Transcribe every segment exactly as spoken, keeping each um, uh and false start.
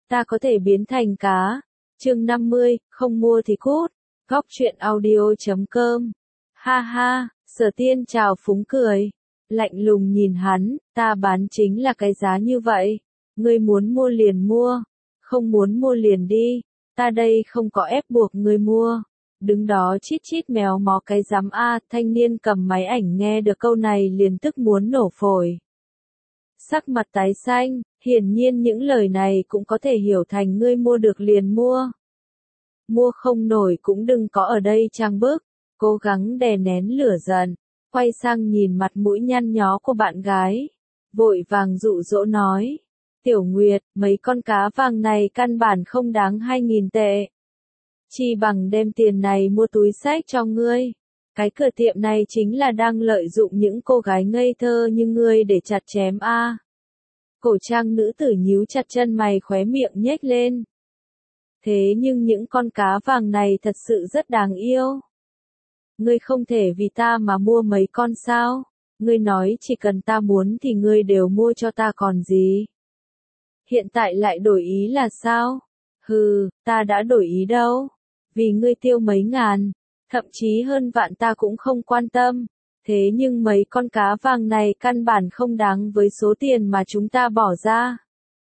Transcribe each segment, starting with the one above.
ta có thể biến thành cá. Chương năm mươi, không mua thì cút. Góc truyện audio chấm com. Ha ha, Sở Tiên chào phúng cười. Lạnh lùng nhìn hắn, ta bán chính là cái giá như vậy. Ngươi muốn mua liền mua. Không muốn mua liền đi. Ta đây không có ép buộc ngươi mua. Đứng đó chít chít méo mó cái rắm a, thanh niên cầm máy ảnh nghe được câu này liền tức muốn nổ phổi. Sắc mặt tái xanh, hiển nhiên những lời này cũng có thể hiểu thành ngươi mua được liền mua. Mua không nổi cũng đừng có ở đây trang bức, cố gắng đè nén lửa giận, quay sang nhìn mặt mũi nhăn nhó của bạn gái, vội vàng dụ dỗ nói. Tiểu Nguyệt, mấy con cá vàng này căn bản không đáng hai nghìn tệ. Chi bằng đem tiền này mua túi xách cho ngươi. Cái cửa tiệm này chính là đang lợi dụng những cô gái ngây thơ như ngươi để chặt chém a. À. Cổ trang nữ tử nhíu chặt chân mày khóe miệng nhếch lên. Thế nhưng những con cá vàng này thật sự rất đáng yêu. Ngươi không thể vì ta mà mua mấy con sao? Ngươi nói chỉ cần ta muốn thì ngươi đều mua cho ta còn gì? Hiện tại lại đổi ý là sao? Hừ, ta đã đổi ý đâu. Vì ngươi tiêu mấy ngàn, thậm chí hơn vạn ta cũng không quan tâm. Thế nhưng mấy con cá vàng này căn bản không đáng với số tiền mà chúng ta bỏ ra.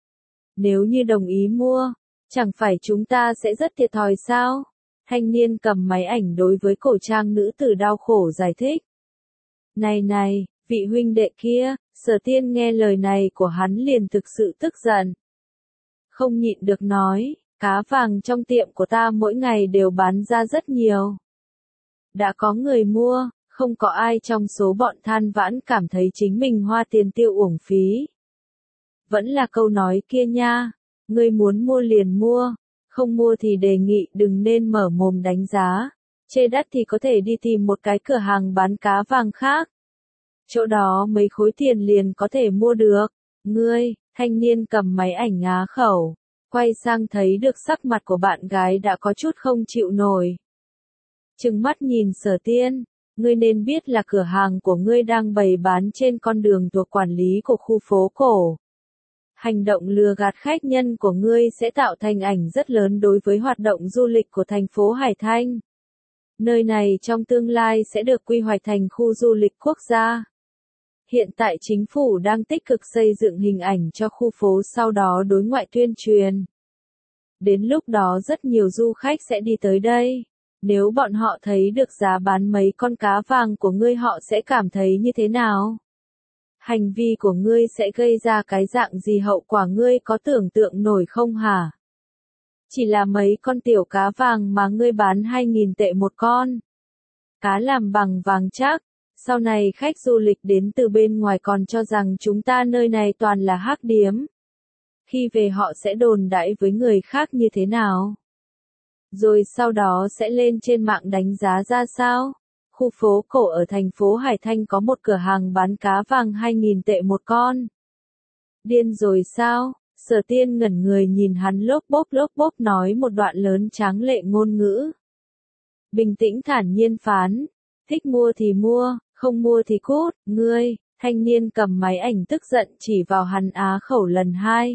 Nếu như đồng ý mua, chẳng phải chúng ta sẽ rất thiệt thòi sao? Thanh niên cầm máy ảnh đối với cổ trang nữ tử đau khổ giải thích. Này này, vị huynh đệ kia, Sở Tiên nghe lời này của hắn liền thực sự tức giận. Không nhịn được nói, cá vàng trong tiệm của ta mỗi ngày đều bán ra rất nhiều. Đã có người mua, không có ai trong số bọn than vãn cảm thấy chính mình hoa tiền tiêu uổng phí. Vẫn là câu nói kia nha, ngươi muốn mua liền mua, không mua thì đề nghị đừng nên mở mồm đánh giá, chê đắt thì có thể đi tìm một cái cửa hàng bán cá vàng khác. Chỗ đó mấy khối tiền liền có thể mua được. Ngươi, thanh niên cầm máy ảnh á khẩu, quay sang thấy được sắc mặt của bạn gái đã có chút không chịu nổi. Trừng mắt nhìn Sở Tiên, ngươi nên biết là cửa hàng của ngươi đang bày bán trên con đường thuộc quản lý của khu phố cổ. Hành động lừa gạt khách nhân của ngươi sẽ tạo thành ảnh rất lớn đối với hoạt động du lịch của thành phố Hải Thanh. Nơi này trong tương lai sẽ được quy hoạch thành khu du lịch quốc gia. Hiện tại chính phủ đang tích cực xây dựng hình ảnh cho khu phố sau đó đối ngoại tuyên truyền. Đến lúc đó rất nhiều du khách sẽ đi tới đây. Nếu bọn họ thấy được giá bán mấy con cá vàng của ngươi họ sẽ cảm thấy như thế nào? Hành vi của ngươi sẽ gây ra cái dạng gì hậu quả ngươi có tưởng tượng nổi không hả? Chỉ là mấy con tiểu cá vàng mà ngươi bán hai nghìn tệ một con. Cá làm bằng vàng chắc. Sau này khách du lịch đến từ bên ngoài còn cho rằng chúng ta nơi này toàn là hắc điếm. Khi về họ sẽ đồn đãi với người khác như thế nào? Rồi sau đó sẽ lên trên mạng đánh giá ra sao? Khu phố cổ ở thành phố Hải Thanh có một cửa hàng bán cá vàng hai nghìn tệ một con. Điên rồi sao? Sở Tiên ngẩn người nhìn hắn lốp bốp lốp bốp nói một đoạn lớn tráng lệ ngôn ngữ. Bình tĩnh thản nhiên phán, thích mua thì mua, không mua thì cút, ngươi, thanh niên cầm máy ảnh tức giận chỉ vào hắn á khẩu lần hai.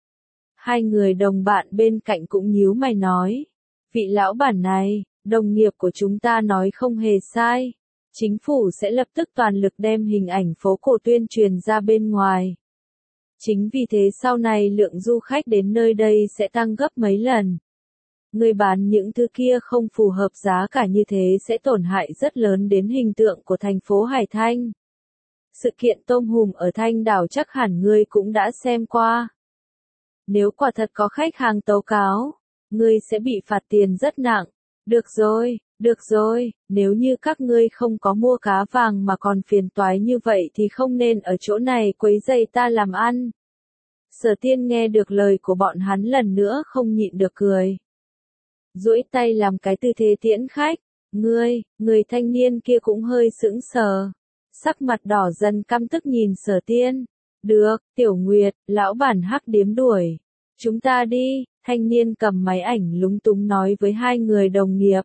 Hai người đồng bạn bên cạnh cũng nhíu mày nói, vị lão bản này, đồng nghiệp của chúng ta nói không hề sai. Chính phủ sẽ lập tức toàn lực đem hình ảnh phố cổ tuyên truyền ra bên ngoài. Chính vì thế sau này lượng du khách đến nơi đây sẽ tăng gấp mấy lần. Người bán những thứ kia không phù hợp giá cả như thế sẽ tổn hại rất lớn đến hình tượng của thành phố Hải Thanh. Sự kiện tôm hùm ở Thanh đảo chắc hẳn ngươi cũng đã xem qua. Nếu quả thật có khách hàng tố cáo, ngươi sẽ bị phạt tiền rất nặng. Được rồi, được rồi, nếu như các ngươi không có mua cá vàng mà còn phiền toái như vậy thì không nên ở chỗ này quấy rầy ta làm ăn. Sở Tiên nghe được lời của bọn hắn lần nữa không nhịn được cười. Duỗi tay làm cái tư thế tiễn khách, ngươi, người thanh niên kia cũng hơi sững sờ. Sắc mặt đỏ dần căm tức nhìn Sở Tiên. Được, Tiểu Nguyệt, lão bản hắc điếm đuổi. Chúng ta đi, thanh niên cầm máy ảnh lúng túng nói với hai người đồng nghiệp.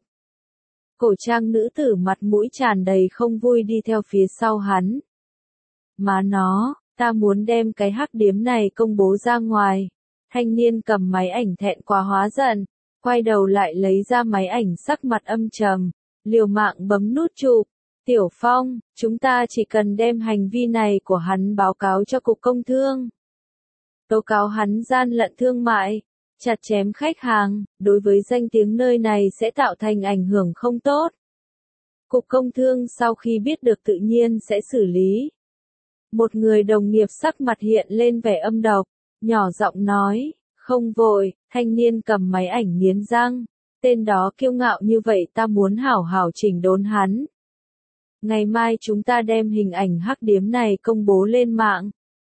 Cổ trang nữ tử mặt mũi tràn đầy không vui đi theo phía sau hắn. Má nó, ta muốn đem cái hắc điếm này công bố ra ngoài. Thanh niên cầm máy ảnh thẹn quá hóa giận, quay đầu lại lấy ra máy ảnh sắc mặt âm trầm, liều mạng bấm nút chụp. Tiểu Phong, chúng ta chỉ cần đem hành vi này của hắn báo cáo cho Cục Công Thương. Tố cáo hắn gian lận thương mại, chặt chém khách hàng, đối với danh tiếng nơi này sẽ tạo thành ảnh hưởng không tốt. Cục Công Thương sau khi biết được tự nhiên sẽ xử lý. Một người đồng nghiệp sắc mặt hiện lên vẻ âm độc, nhỏ giọng nói, không vội, thanh niên cầm máy ảnh nghiến răng, tên đó kiêu ngạo như vậy ta muốn hảo hảo chỉnh đốn hắn. Ngày mai chúng ta đem hình ảnh hắc điếm này công bố lên mạng,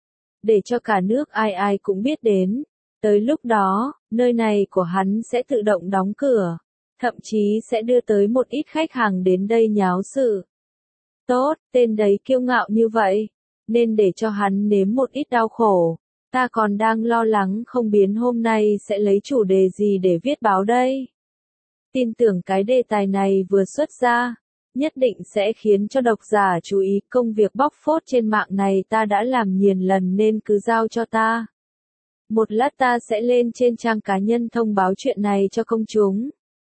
để cho cả nước ai ai cũng biết đến. Tới lúc đó, nơi này của hắn sẽ tự động đóng cửa, thậm chí sẽ đưa tới một ít khách hàng đến đây nháo sự. Tốt, tên đấy kiêu ngạo như vậy, nên để cho hắn nếm một ít đau khổ. Ta còn đang lo lắng không biến hôm nay sẽ lấy chủ đề gì để viết báo đây. Tin tưởng cái đề tài này vừa xuất ra, nhất định sẽ khiến cho độc giả chú ý. Công việc bóc phốt trên mạng này ta đã làm nhiều lần nên cứ giao cho ta. Một lát ta sẽ lên trên trang cá nhân thông báo chuyện này cho công chúng.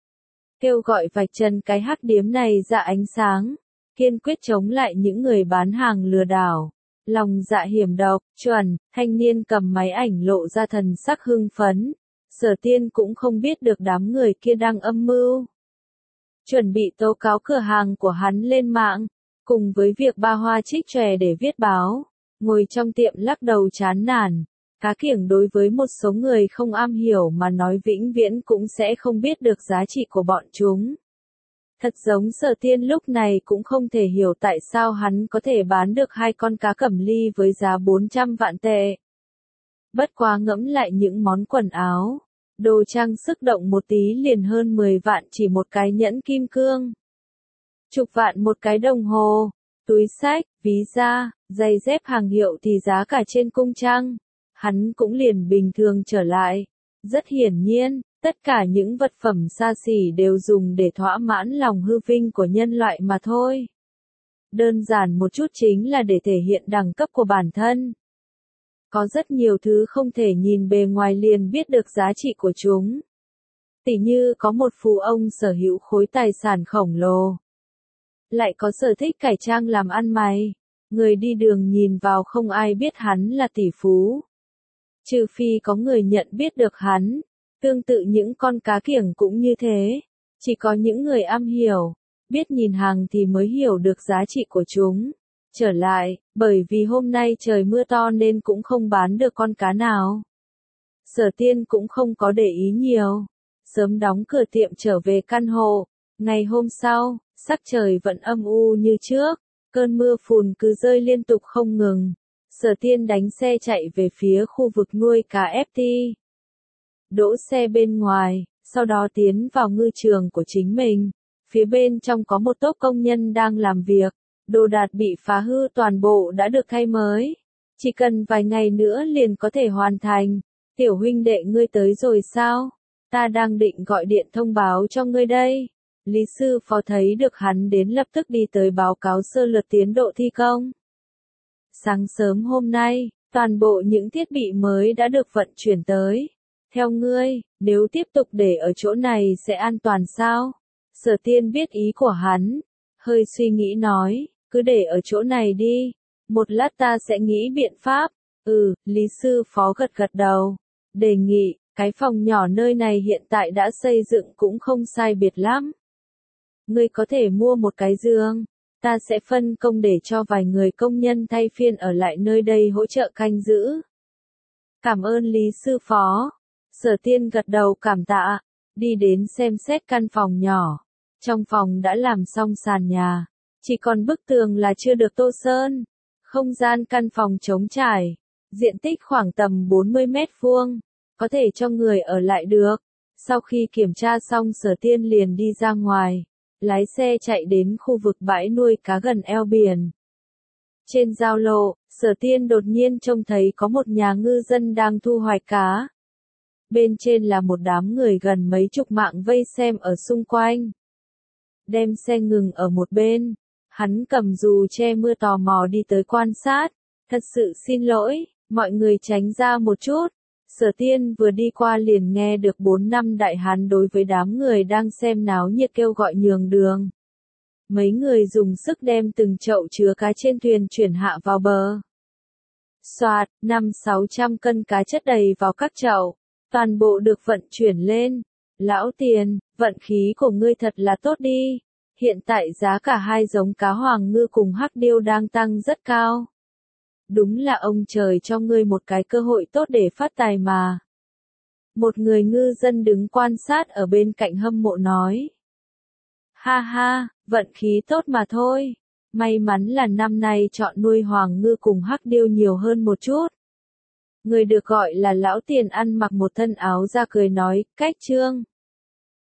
Kêu gọi vạch trần cái hắc điếm này ra ánh sáng, kiên quyết chống lại những người bán hàng lừa đảo. Lòng dạ hiểm độc, chuẩn, thanh niên cầm máy ảnh lộ ra thần sắc hưng phấn. Sở Tiên cũng không biết được đám người kia đang âm mưu. Chuẩn bị tố cáo cửa hàng của hắn lên mạng, cùng với việc ba hoa trích chòe để viết báo, ngồi trong tiệm lắc đầu chán nản. Cá kiểng đối với một số người không am hiểu mà nói vĩnh viễn cũng sẽ không biết được giá trị của bọn chúng. Thật giống Sở Tiên lúc này cũng không thể hiểu tại sao hắn có thể bán được hai con cá cẩm ly với giá bốn trăm vạn tệ. Bất quá ngẫm lại những món quần áo, đồ trang sức động một tí liền hơn mười vạn chỉ một cái nhẫn kim cương. Chục vạn một cái đồng hồ, túi xách, ví da, giày dép hàng hiệu thì giá cả trên cung trăng. Hắn cũng liền bình thường trở lại. Rất hiển nhiên, tất cả những vật phẩm xa xỉ đều dùng để thỏa mãn lòng hư vinh của nhân loại mà thôi. Đơn giản một chút chính là để thể hiện đẳng cấp của bản thân. Có rất nhiều thứ không thể nhìn bề ngoài liền biết được giá trị của chúng. Tỉ như có một phú ông sở hữu khối tài sản khổng lồ. Lại có sở thích cải trang làm ăn mày. Người đi đường nhìn vào không ai biết hắn là tỷ phú. Trừ phi có người nhận biết được hắn. Tương tự những con cá kiểng cũng như thế. Chỉ có những người am hiểu, biết nhìn hàng thì mới hiểu được giá trị của chúng. Trở lại, bởi vì hôm nay trời mưa to nên cũng không bán được con cá nào. Sở Tiên cũng không có để ý nhiều. Sớm đóng cửa tiệm trở về căn hộ. Ngày hôm sau, sắc trời vẫn âm u như trước. Cơn mưa phùn cứ rơi liên tục không ngừng. Sở Tiên đánh xe chạy về phía khu vực nuôi cá ép tê. Đỗ xe bên ngoài, sau đó tiến vào ngư trường của chính mình. Phía bên trong có một tốp công nhân đang làm việc. Đồ đạc bị phá hư toàn bộ đã được thay mới. Chỉ cần vài ngày nữa liền có thể hoàn thành. Tiểu huynh đệ ngươi tới rồi sao? Ta đang định gọi điện thông báo cho ngươi đây. Lý sư phó thấy được hắn đến lập tức đi tới báo cáo sơ lược tiến độ thi công. Sáng sớm hôm nay, toàn bộ những thiết bị mới đã được vận chuyển tới. Theo ngươi, nếu tiếp tục để ở chỗ này sẽ an toàn sao? Sở Tiên biết ý của hắn. Hơi suy nghĩ nói, cứ để ở chỗ này đi. Một lát ta sẽ nghĩ biện pháp. Ừ, Lý sư phó gật gật đầu. Đề nghị, cái phòng nhỏ nơi này hiện tại đã xây dựng cũng không sai biệt lắm. Ngươi có thể mua một cái giường. Ta sẽ phân công để cho vài người công nhân thay phiên ở lại nơi đây hỗ trợ canh giữ. Cảm ơn Lý sư phó. Sở Tiên gật đầu cảm tạ. Đi đến xem xét căn phòng nhỏ. Trong phòng đã làm xong sàn nhà. Chỉ còn bức tường là chưa được tô sơn. Không gian căn phòng trống trải. Diện tích khoảng tầm bốn mươi mét vuông. Có thể cho người ở lại được. Sau khi kiểm tra xong Sở Tiên liền đi ra ngoài. Lái xe chạy đến khu vực bãi nuôi cá gần eo biển. Trên giao lộ, Sở Tiên đột nhiên trông thấy có một nhà ngư dân đang thu hoạch cá. Bên trên là một đám người gần mấy chục mạng vây xem ở xung quanh. Đem xe ngừng ở một bên. Hắn cầm dù che mưa tò mò đi tới quan sát. Thật sự xin lỗi, mọi người tránh ra một chút. Sở Tiên vừa đi qua liền nghe được bốn năm đại hán đối với đám người đang xem náo nhiệt kêu gọi nhường đường. Mấy người dùng sức đem từng chậu chứa cá trên thuyền chuyển hạ vào bờ. Soạt, năm sáu trăm cân cá chất đầy vào các chậu, toàn bộ được vận chuyển lên. Lão Tiền, vận khí của ngươi thật là tốt đi. Hiện tại giá cả hai giống cá hoàng ngư cùng hắc điêu đang tăng rất cao. Đúng là ông trời cho ngươi một cái cơ hội tốt để phát tài mà. Một người ngư dân đứng quan sát ở bên cạnh hâm mộ nói. Ha ha, vận khí tốt mà thôi. May mắn là năm nay chọn nuôi hoàng ngư cùng hắc điêu nhiều hơn một chút. Người được gọi là Lão Tiền ăn mặc một thân áo da cười nói, cách trương.